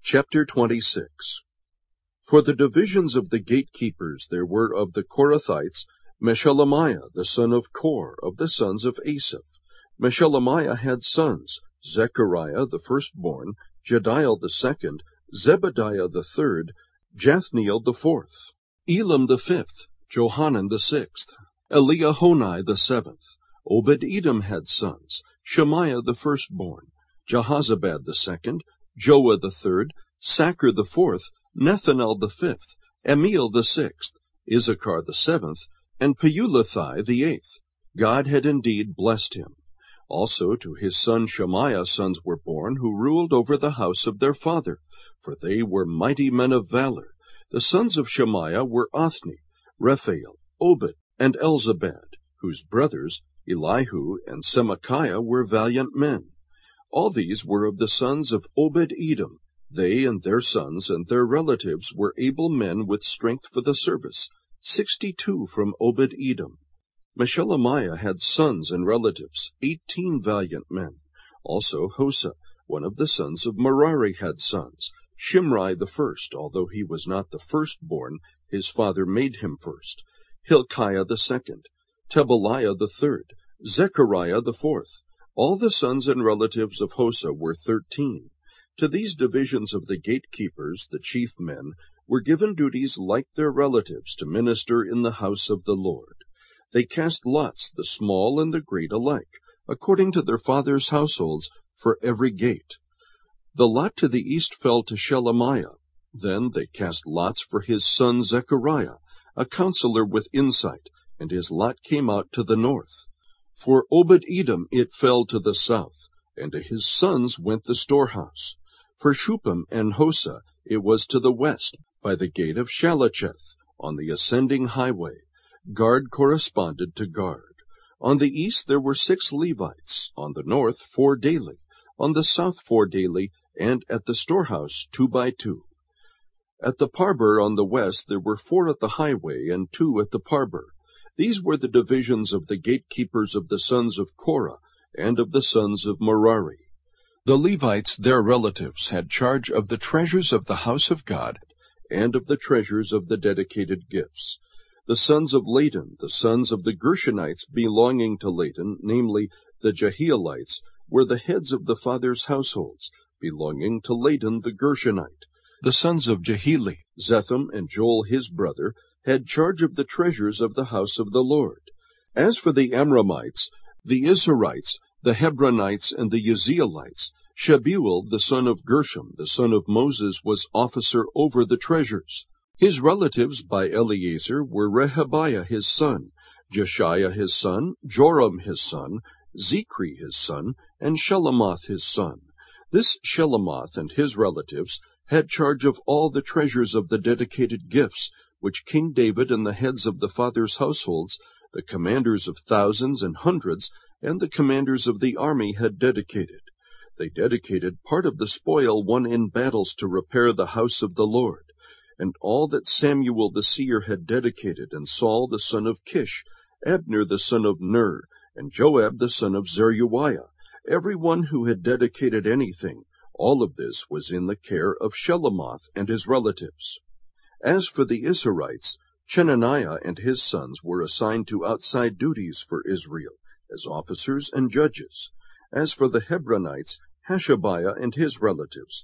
Chapter 26. For the divisions of the gatekeepers there were of the Korathites, Meshelemiah the son of Kor, of the sons of Asaph. Meshelemiah had sons, Zechariah the firstborn, Jediael the second, Zebadiah the third, Jathniel the fourth, Elam the fifth, Johanan the sixth, Eliahonai the seventh. Obed-Edom had sons, Shemaiah the firstborn, Jehozabad the second, Joah the third, Sacher the fourth, Nethanel the fifth, Amiel the sixth, Issachar the seventh, and Peullathai the eighth. God had indeed blessed him. Also to his son Shemaiah sons were born, who ruled over the house of their father, for they were mighty men of valor. The sons of Shemaiah were Othni, Rephael, Obed, and Elzabad, whose brothers Elihu and Semachiah were valiant men. All these were of the sons of Obed-Edom. They and their sons and their relatives were able men with strength for the service, 62 from Obed-Edom. Meshelemiah had sons and relatives, 18 valiant men. Also Hosa, one of the sons of Merari, had sons. Shimri the first, although he was not the firstborn, his father made him first. Hilkiah the second, Tebaliah the third, Zechariah the fourth. All the sons and relatives of Hosa were 13. To these divisions of the gatekeepers, the chief men, were given duties like their relatives to minister in the house of the Lord. They cast lots, the small and the great alike, according to their fathers' households, for every gate. The lot to the east fell to Shelemiah. Then they cast lots for his son Zechariah, a counselor with insight, and his lot came out to the north. For Obed-Edom it fell to the south, and to his sons went the storehouse. For Shuppim and Hosa it was to the west, by the gate of Shalacheth, on the ascending highway. Guard corresponded to guard. On the east there were 6 Levites, on the north 4 daily, on the south 4 daily, and at the storehouse 2 by 2. At the Parbar on the west there were 4 at the highway, and 2 at the Parbar. These were the divisions of the gatekeepers of the sons of Korah, and of the sons of Merari. The Levites, their relatives, had charge of the treasures of the house of God, and of the treasures of the dedicated gifts. The sons of Ladan, the sons of the Gershonites belonging to Ladan, namely the Jehielites, were the heads of the fathers' households, belonging to Ladan the Gershonite. The sons of Jeheli, Zetham and Joel his brother, had charge of the treasures of the house of the Lord. As for the Amramites, the Izharites, the Hebronites, and the Uzzielites, Shebuel the son of Gershom, the son of Moses, was officer over the treasures. His relatives by Eleazar were Rehabiah his son, Jeshiah his son, Joram his son, Zichri his son, and Shelomoth his son. This Shelomoth and his relatives had charge of all the treasures of the dedicated gifts, which King David and the heads of the fathers' households, the commanders of thousands and hundreds, and the commanders of the army had dedicated. They dedicated part of the spoil won in battles to repair the house of the Lord, and all that Samuel the seer had dedicated, and Saul the son of Kish, Abner the son of Ner, and Joab the son of Zeruiah, every one who had dedicated anything. All of this was in the care of Shelomoth and his relatives. As for the Israelites, Chenaniah and his sons were assigned to outside duties for Israel, as officers and judges. As for the Hebronites, Hashabiah and his relatives,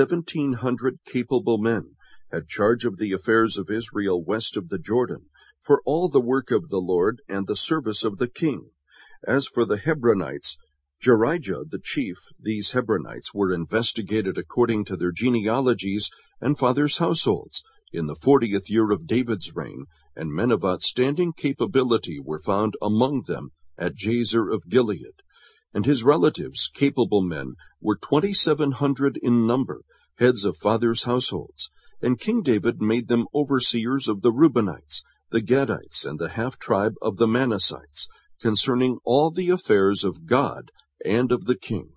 1,700 capable men, had charge of the affairs of Israel west of the Jordan, for all the work of the Lord and the service of the king. As for the Hebronites, Jerijah the chief, these Hebronites were investigated according to their genealogies and fathers' households, in the 40th year of David's reign, and men of outstanding capability were found among them at Jazer of Gilead. And his relatives, capable men, were 2,700 in number, heads of fathers' households. And King David made them overseers of the Reubenites, the Gadites, and the half-tribe of the Manassites, concerning all the affairs of God and of the king.